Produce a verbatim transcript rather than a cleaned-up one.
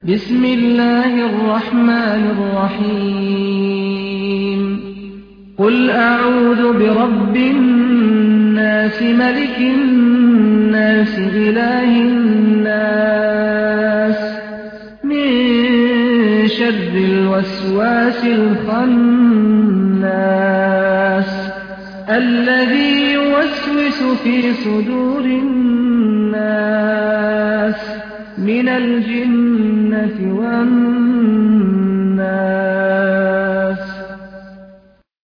بسم الله الرحمن الرحيم قل أعوذ برب الناس ملك الناس إله الناس من شر الوسواس الخناس الذي يوسوس في صدور الناس من الجنة والناس